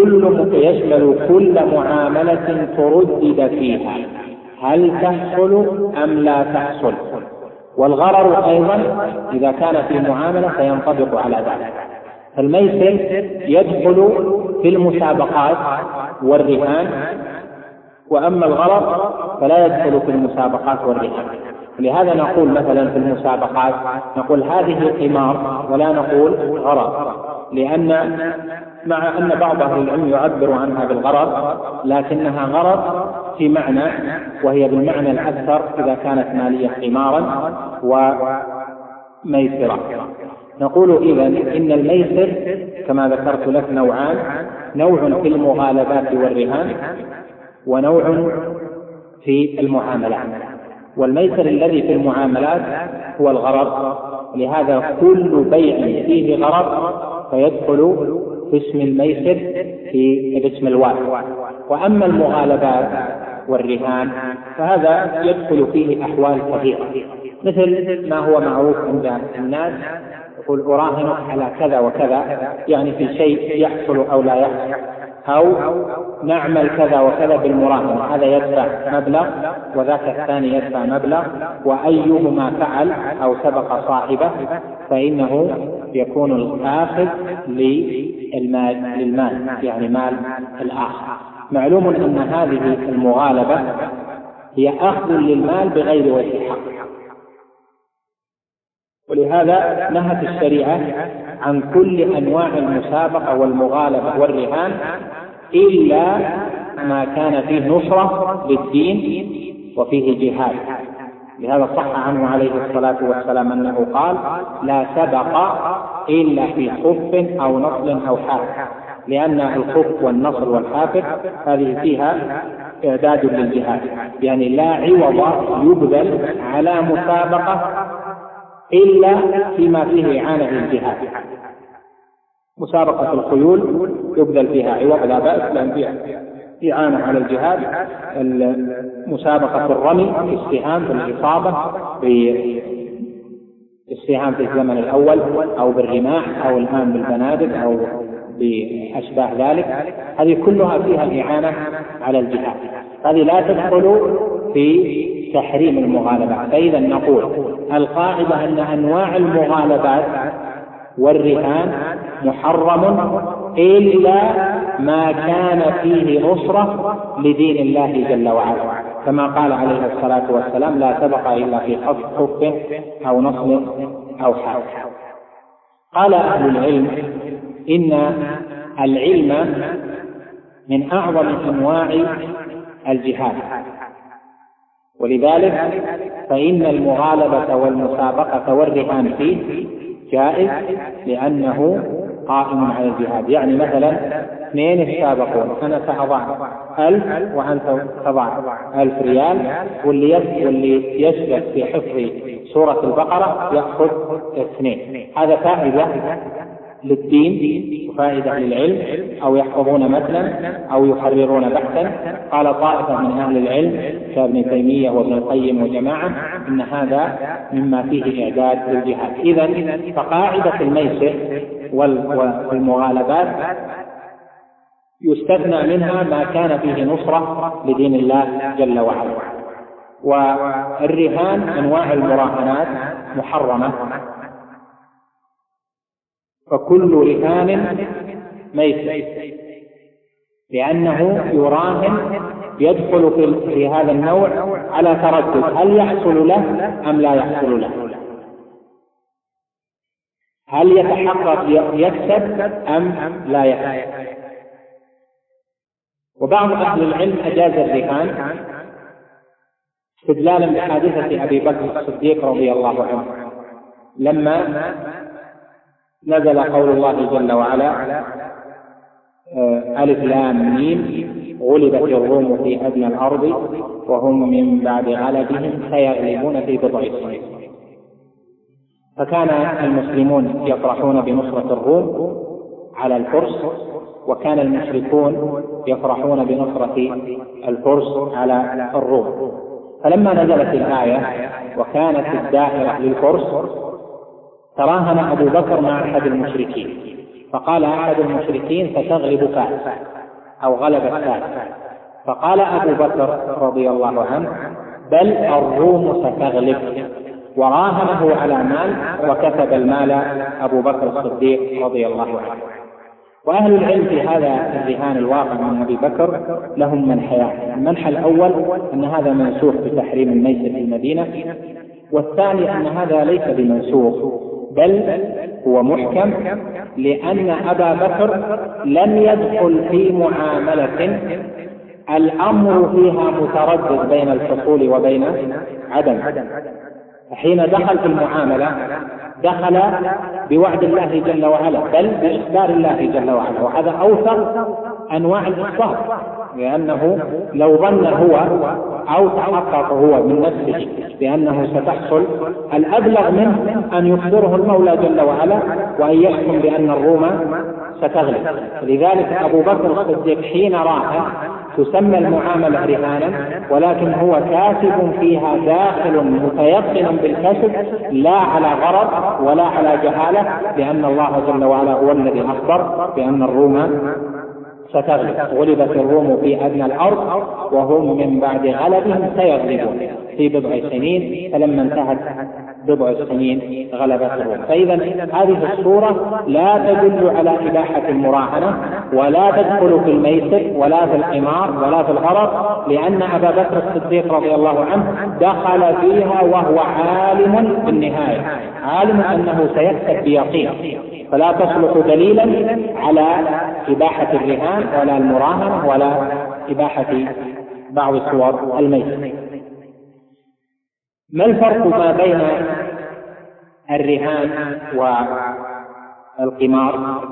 S1: كل معاملة تردد فيها هل تحصل أم لا تحصل. والغرر أيضا إذا كان في معاملة فينطبق على ذلك. الميسر يدخل في المسابقات والرهان، وأما الغرر فلا يدخل في المسابقات والرهان. لهذا نقول مثلا في المسابقات نقول هذه قمار ولا نقول غرر، لأن مع أن بعض أهل العلم يعبر عنها بالغرر لكنها غرر في معنى، وهي بالمعنى الأكثر إذا كانت مالية قمارا وميسرة. نقول إذن إن الميسر كما ذكرت لك نوعان، نوع في المغالبات والرهان، ونوع في المعاملات. والميسر الذي في المعاملات هو الغرر، لهذا كل بيع فيه غرر فيدخل في اسم الميسر في اسم الواحد. وأما المغالبات والرهان فهذا يدخل فيه أحوال كثيرة، مثل ما هو معروف عند الناس، يقول أراهنك على كذا وكذا، يعني في شيء يحصل أو لا يحصل. أو نعمل كذا وكذا بالمراهنة، هذا يدفع مبلغ وذاك الثاني يدفع مبلغ، وأيهما فعل أو سبق صاحبه فإنه يكون الآخذ للمال، يعني مال الآخر. معلوم أن هذه المغالبة هي أخذ للمال بغير وجه حق، ولهذا نهت الشريعة عن كل أنواع المسابقة والمغالبة والرهان إلا ما كان فيه نصرة للدين وفيه جهاد. لهذا صح عنه عليه الصلاة والسلام أنه قال: لا سبق إلا في خف أو نصل أو حافر، لأن الخف والنصر والحافر هذه فيها إعداد للجهاد، يعني لا عوض يبذل على مسابقة إلا فيما فيه إعانة للجهاد. مسابقة الخيول يبذل فيها عوض لا بأس، لأن فيها إعانة على الجهاد. مسابقة الرمي في السهام في الإصابة بالسهام في الزمن الأول، أو بالرماح، أو الآن بالبنادق، أو بأشباه ذلك، هذه كلها فيها إعانة على الجهاد، هذه لا تدخل في تحريم المغالبات. فإذا نقول القاعدة أن أنواع المغالبات والرهان محرم إلا ما كان فيه نصرة لدين الله جل وعلا، كما قال عليه الصلاة والسلام: لا سبق إلا في خف أو نصل أو حافر. قال أهل العلم إن العلم من أعظم أنواع الجهاد، ولذلك فإن المغالبة والمسابقة والرهان فيه جائز لأنه قائم على الجهاد. يعني مثلا اثنين يتسابقون، أنا سأضع 1000 وأنت تضع 1000 ريال، واللي يسبق في حفظ سورة البقرة يأخذ 2. هذا فائدة للدين وفائدة للعلم، أو يحفظون مثلا أو يحررون بحثا. قال طائفة من أهل العلم كابن تيمية وابن القيم وجماعة إن هذا مما فيه إعداد للجهاد. إذن فقاعدة الميسر والمغالبات يستثنى منها ما كان فيه نصرة لدين الله جل وعلا. والرهان أنواع المراهنات محرمة، فكل رهان ميسر، لأنه يراهن يدخل في هذا النوع على تردد: هل يحصل له أم لا يحصل له؟ هل يتحقق يكسب أم لا يكسب؟ وبعض أهل العلم أجاز الرهان استدلالا بحادثة أبي بكر الصديق رضي الله عنه لما نزل قول الله جل وعلا: ألف لام ميم غلبت الروم في أدنى الأرض وهم من بعد غلبهم سيغلبون في بضع سنين. فكان المسلمون يفرحون بنصرة الروم على الفرس، وكان المشركون يفرحون بنصرة الفرس على الروم. فلما نزلت الآية وكانت الدائرة للفرس تراهن أبو بكر مع أحد المشركين، فقال أحد المشركين: ستغلب فارس أو غلبت فارس. فقال أبو بكر رضي الله عنه: بل الروم ستغلب، وراهنه على مال وكسب المال أبو بكر الصديق رضي الله عنه. وأهل العلم في هذا الرهان الواقع من أبي بكر لهم منحيان: المنحى الأول أن هذا منسوخ بتحريم الميسر في المدينة، والثاني أن هذا ليس بمنسوخ بل هو محكم، لأن أبا بكر لم يدخل في معاملة الأمر فيها متردد بين الحصول وبين عدم. حين دخل في المعاملة دخل بوعد الله جل وعلا، بل بإخبار الله جل وعلا، وهذا أوثق أنواع الإخبار، لأنه لو ظن هو أو تحقق هو من نفسه بأنه ستحصل، الأبلغ منه أن يخبره المولى جل وعلا وأن يحكم بأن الروم ستغلب. لذلك أبو بكر الصديق حين رأى تسمى المعاملة رهانا، ولكن هو كاسب فيها داخل متيقن بالكسب، لا على غرض ولا على جهالة، لأن الله جل وعلا هو الذي أخبر بأن الروم ستغلب. غلبت الروم في أدنى الأرض وهم من بعد غلبهم سيغلبون في بضع سنين، فلما انتهت بضع السنين غلبت الروم. فإذا هذه الصورة لا تدل على إباحة المراهنة، ولا تدخل في الميسر ولا في القمار ولا في الغرر، لأن أبا بكر الصديق رضي الله عنه دخل فيها وهو عالم بالنهاية، عالم أنه سيكسب بيقين، فلا تصلح دليلا على إباحة الرهان ولا المراهنة ولا إباحة بعض صور الميسر. ما الفرق ما بين الرهان والقمار؟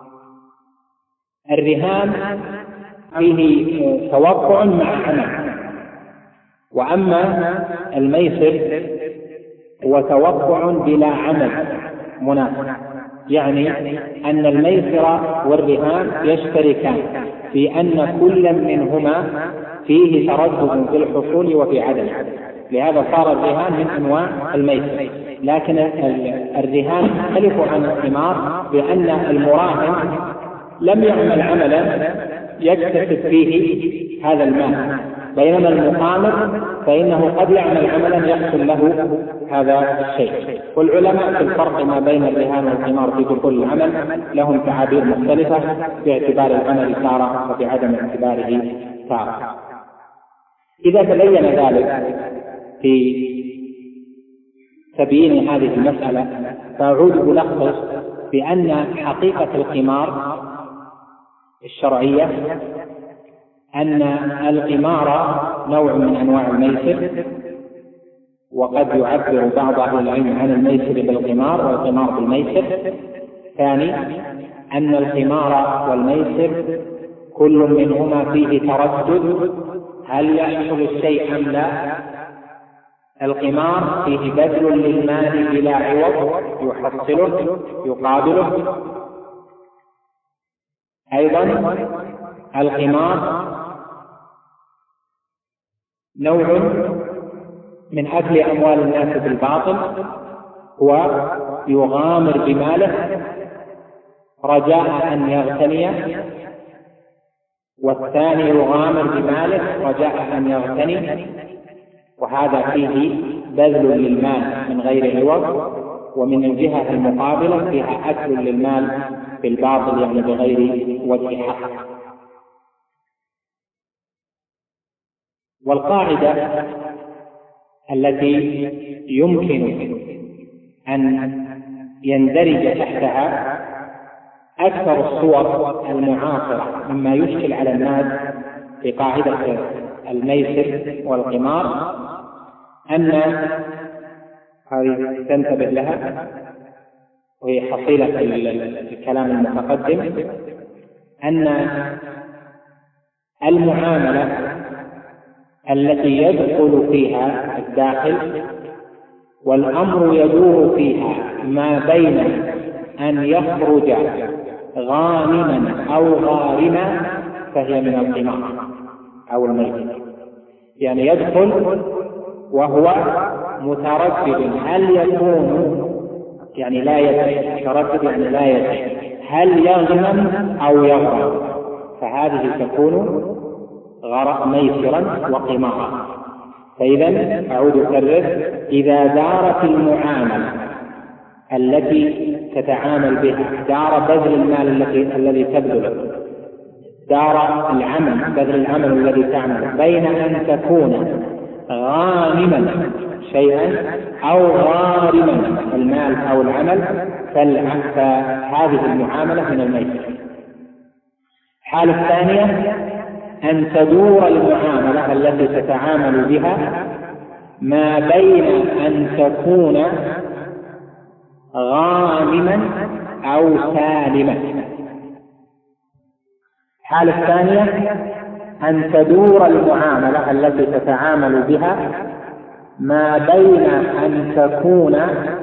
S1: الرهان فيه توقع مع عمل، وأما الميسر هو توقع بلا عمل مناسب، يعني أن الميسر والرهان يشتركان في أن كل منهما فيه تردد في الحصول وفي عدم، لهذا صار الرهان من أنواع الميسر. لكن الرهان يختلف عن القمار بأن المراهن لم يعمل عملا يكتسب فيه هذا المال، بينما المقامر فإنه قد يعمل عملا يحصل له هذا الشيء. والعلماء في الفرق ما بين الرهان والقمار في دخول العمل لهم تعابير مختلفة في اعتبار العمل تارة وفي عدم اعتباره تارة. إذا تبين ذلك في تبيين هذه المسألة، فأعود ألخص بأن حقيقة القمار الشرعية أن القمار نوع من أنواع الميسر، وقد يعبر بعض أهل العلم عن الميسر بالقمار والقمار بالميسر. ثاني، أن القمار والميسر كل منهما فيه تردد، هل يحصل الشيء أم لا؟ القمار فيه بذل للمال بلا عوض يحصله يقابله. أيضا القمار نوع من أكل أموال الناس بالباطل، هو يغامر بماله رجاء أن يغتني، والثاني يغامر بماله رجاء أن يغتني، وهذا فيه بذل للمال من غير عوض، ومن الجهة المقابلة فيها أكل للمال بالباطل يعني بغير وجه حق. والقاعدة التي يمكن أن يندرج تحتها أكثر الصور المعاصرة مما يشكل على الناس في قاعدة الميسر والقمار، أن هذه تنتبه لها وهي حصيلة الكلام المتقدم، أن المعاملة التي يدخل فيها الداخل والأمر يدور فيها ما بين أن يخرج غانما أو غارما فهي من القمار أو الميسر. يعني يدخل وهو متردد، هل يكون يعني لا يدري، متردد يعني لا يدري هل يغنم أو يغرم، فهذه تكون ميسرا وقمارا. فإذا أعود أكرر، إذا دارت المعاملة التي تتعامل بها، دار بذل المال الذي تبذله، دار العمل بذل العمل الذي تعمل، بين أن تكون غانما شيئا أو غارما المال أو العمل، فهذه المعاملة من الميسر. الحالة الثانية أن تدور المعاملة التي تتعامل بها ما بين أن تكون غانما أو سالما. الحالة الثانية أن تدور المعاملة التي تتعامل بها ما بين أن تكون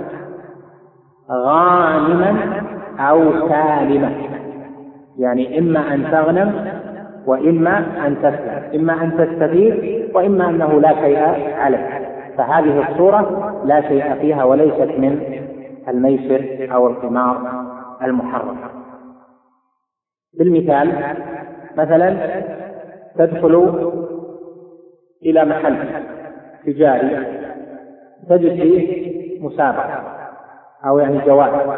S1: غانما أو سالما، يعني إما أن تغنم وإما أن تسلم، إما أن تستفيد وإما أنه لا شيء عليه. فهذه الصورة لا شيء فيها وليست من الميسر أو القمار المحرم. بالمثال، مثلا تدخل إلى محل تجاري تجد فيه مسابقة أو يعني جوائز،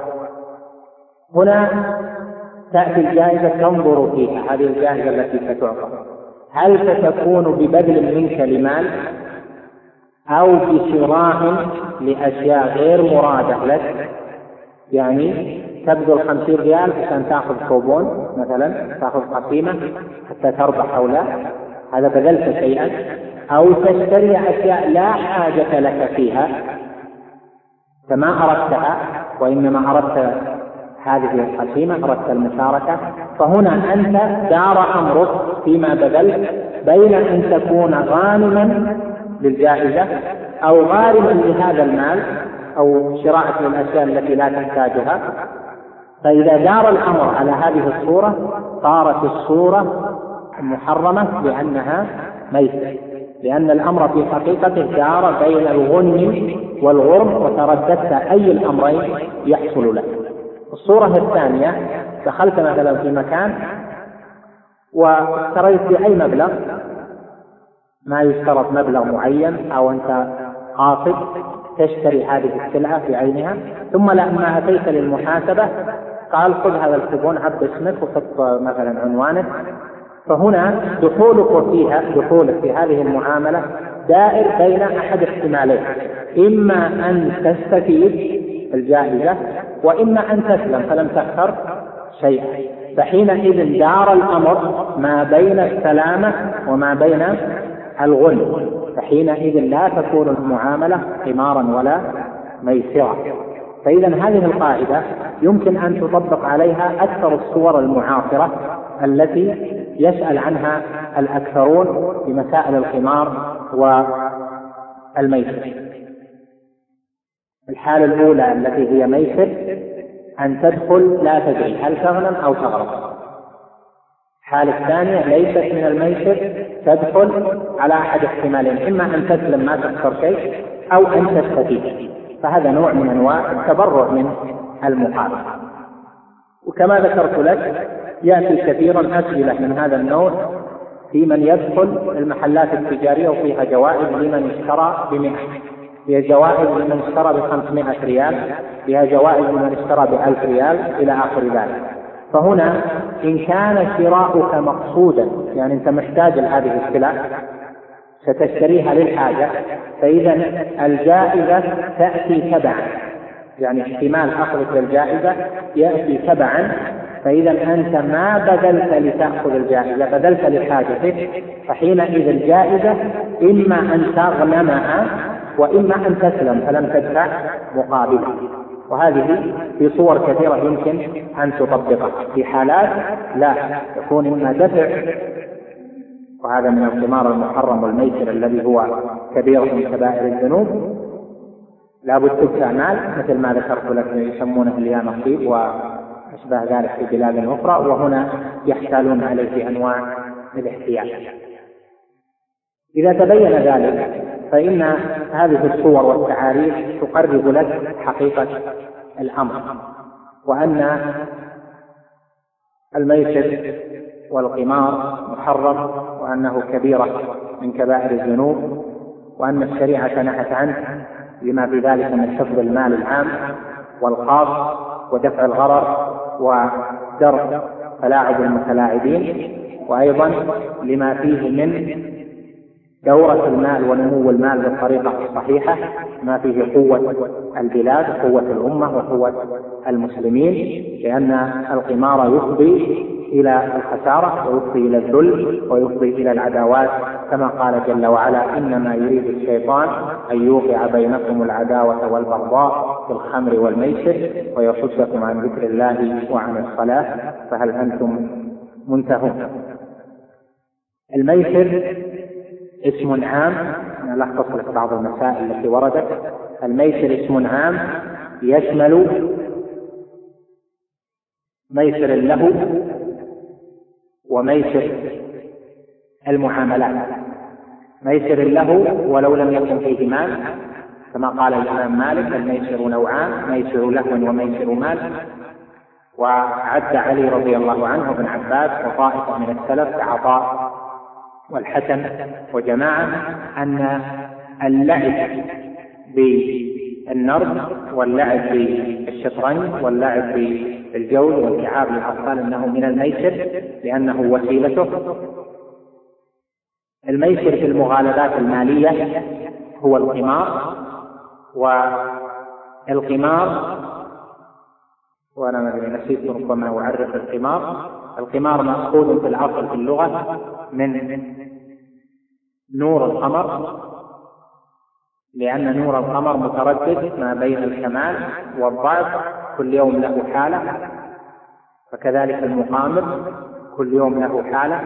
S1: هنا تأتي الجائزة تنظر فيها، هذه الجائزة التي ستعطى هل ستكون ببذل منك لمال أو بشراء لأشياء غير مرادة لك، يعني تبذل 50 ريال عشان تأخذ كوبون مثلا، تأخذ قسيمة حتى تربح أو لا، هذا بذلت شيئا، أو تشتري أشياء لا حاجة لك فيها فما أردتها وإنما أردت هذه القسيمة، أردت المشاركة، فهنا أنت دار أمرك فيما بذلت بين أن تكون غانما للجائزة أو غارما لهذا المال أو شراء الأشياء التي لا تحتاجها. فإذا دار الأمر على هذه الصورة صارت الصورة محرمة لأنها ميسر، لأن الأمر في حقيقته دار بين الغنم والغرم وترددت أي الأمرين يحصل لك. الصورة الثانية دخلت مثلا في مكان واشتريت بأي مبلغ، ما يشترط مبلغ معين أو أنت قاصد تشتري هذه السلعة في عينها، ثم لما أتيت للمحاسبة قال خذ هذا الكوبون عبد اسمك وحط مثلا عنوانك، فهنا دخولك في هذه المعاملة دائر بين أحد احتمالين، إما أن تستفيد الجائزة وإما أن تسلم فلم تخسر شيئا، فحينئذ دار الأمر ما بين السلامة وما بين الغنم، فحينئذ لا تكون المعاملة قمارا ولا ميسرا. فإذا هذه القاعدة يمكن أن تطبق عليها أكثر الصور المعاصرة التي يسأل عنها الأكثرون في مسائل القمار والميسر. الحالة الأولى التي هي ميسر أن تدخل لا تدري هل تغنم أو تغرم. الحالة الثانية ليست من الميسر، تدخل على أحد احتمالين، إما أن تسلم ما تخسر شيء أو أن تستفيد، فهذا نوع من أنواع التبرع من المقابل. وكما ذكرت لك يأتي كثيرا أسئلة من هذا النوع في من يدخل المحلات التجارية وفيها جوائز لمن اشترى ب100، فيها جوائز لمن اشترى ب500 ريال، فيها جوائز لمن اشترى ب1000 ريال إلى آخر ذلك. فهنا إن كان شراؤك مقصودا، يعني أنت محتاج لهذه السلع ستشتريها للحاجة، فإذا الجائزة تأتي تبعا، يعني احتمال أخذك للجائزة يأتي تبعا، فإذا أنت ما بذلت لتأخذ الجائزة، بذلت لحاجتك، فحينئذ الجائزة إما أن تغنمها وإما أن تسلم فلم تدفع مقابلها. وهذه في صور كثيرة يمكن أن تطبقها. في حالات لا يكون إما دفع، وهذا من القمار المحرم والميسر الذي هو كبير من كبائر الذنوب، لا بد تدفع مال مثل ما ذكرت لك يسمونه اليا نصيب وأشبه ذلك في بلاد أخرى، وهنا يحتالون عليه في أنواع الاحتيال. إذا تبين ذلك فإن هذه الصور والتعاريف تقرب لك حقيقة الأمر، وأن الميسر والقمار محرم، وأنه كبيرة من كبائر الذنوب، وأن الشريعة نهت عنه لما في ذلك من حفظ المال العام والخاص ودفع الغرر ودرء تلاعب المتلاعبين، وأيضا لما فيه من دورة المال ونمو المال بالطريقة الصحيحة، ما فيه قوة البلاد، قوة الأمة وقوة المسلمين، لأن القمار يفضي إلى الخسارة ويفضي إلى الذل ويفضي إلى العداوات، كما قال جل وعلا إنما يريد الشيطان أن يوقع بينكم العداوة والبغضاء في الخمر والميسر ويصدكم عن ذكر الله وعن الصلاة فهل أنتم منتهون. الميسر اسم عام، أنا لخص لك بعض المسائل التي وردت. الميسر اسم عام يشمل ميسر له وميسر المعاملات. ميسر له ولو لم يكن فيه مال، كما قال الإمام مالك الميسر نوعان، ميسر لهو وميسر مال. وعد علي رضي الله عنه بن عباس وطائفة من السلف كعطاء والحسن وجماعة أن اللعب بالنرد واللعب بالشطرنج واللعب بالجول والكعاب للأطفال أنه من الميسر لأنه وسيلته. الميسر في المغالبات المالية هو القمار، والقمار وأنا ما أدري نسيت ربما أعرف القمار مأخوذ في الأصل في اللغة من نور القمر، لأن نور القمر متردد ما بين الكمال والضعف، كل يوم له حالة، فكذلك المقامر كل يوم له حالة.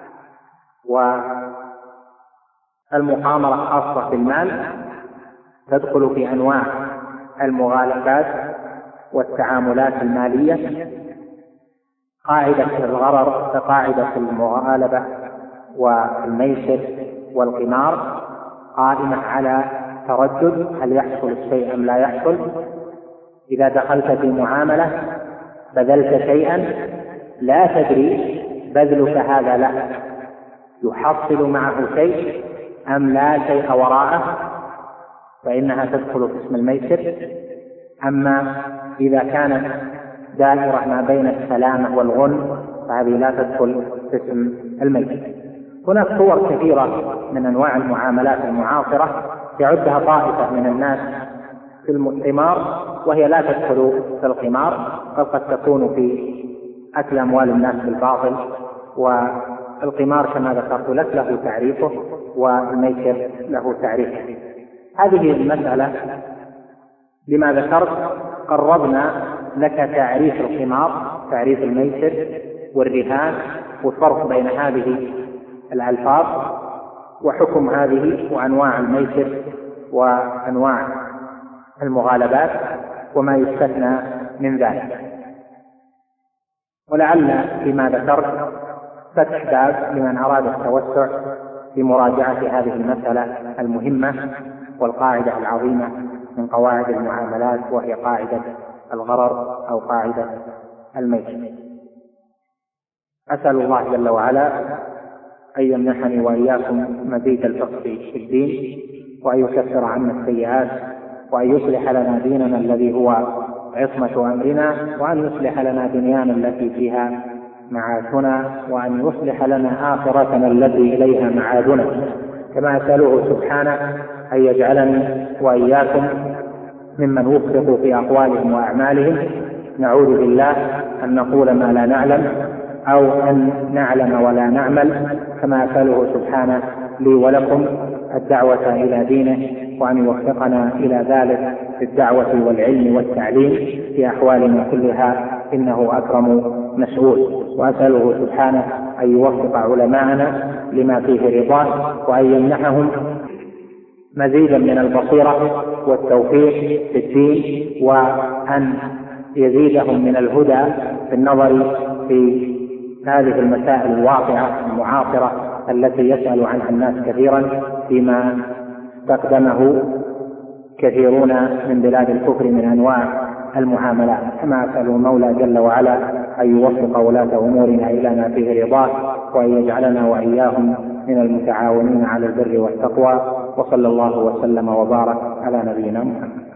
S1: والمقامرة خاصة في المال تدخل في أنواع المغالبات والتعاملات المالية. قاعدة الغرر كقاعدة المغالبة والميسر والقمار قائمة على تردد، هل يحصل الشيء أم لا يحصل. إذا دخلت في معاملة بذلت شيئا لا تدري بذلك هذا له يحصل معه شيء أم لا شيء وراءه، فإنها تدخل في اسم الميسر. أما إذا كانت دائرة ما بين السلامة والغنم فهذه لا تدخل في اسم الميسر. هناك صور كثيرة من أنواع المعاملات المعاصرة يعدها طائفة من الناس في القمار وهي لا تدخل في القمار، بل قد تكون في أكل أموال الناس بالباطل. والقمار كما ذكرت لك له تعريفه والميسر له تعريفه. هذه المسألة لما ذكرت قربنا لك تعريف القمار، تعريف الميسر والرهان، والفرق بين هذه الألفاظ وحكم هذه وأنواع الميسر وأنواع المغالبات وما يستثنى من ذلك. ولعل فيما ذكرت فتح باب لمن أراد التوسع في مراجعة هذه المسألة المهمة والقاعدة العظيمة من قواعد المعاملات، وهي قاعدة الغرر أو قاعدة الميسر. أسأل الله جل وعلا أن يمنحني وإياكم مزيد الفقه في الدين، وأن يكفر عنا السيئات، وأن يصلح لنا ديننا الذي هو عصمة أمرنا، وأن يصلح لنا دنيانا التي فيها معاشنا، وأن يصلح لنا آخرتنا التي إليها معادنا. كما أسأله سبحانه أن يجعلني وإياكم ممن وفقوا في أقوالهم وأعمالهم. نعوذ بالله أن نقول ما لا نعلم أو أن نعلم ولا نعمل. كما أسأله سبحانه لي ولكم الدعوة إلى دينه، وأن يوفقنا إلى ذلك في الدعوة والعلم والتعليم في أحوالنا كلها، إنه أكرم مسؤول. وأسأله سبحانه أن يوفق علماءنا لما فيه رضاه، وأن يمنحهم مزيدا من البصيرة والتوفيق في الدين، وأن يزيدهم من الهدى في النظر في هذه المسائل الواقعة المعاصرة التي يسأل عنها الناس كثيرا، فيما استخدمه كثيرون من بلاد الكفر من أنواع المعاملات. كما أسأل المولى جل وعلا أن يوفق ولاة أمورنا إلى ما فيه رضاه، وأن يجعلنا وإياهم من المتعاونين على البر والتقوى. وصلى الله وسلم وبارك على نبينا محمد.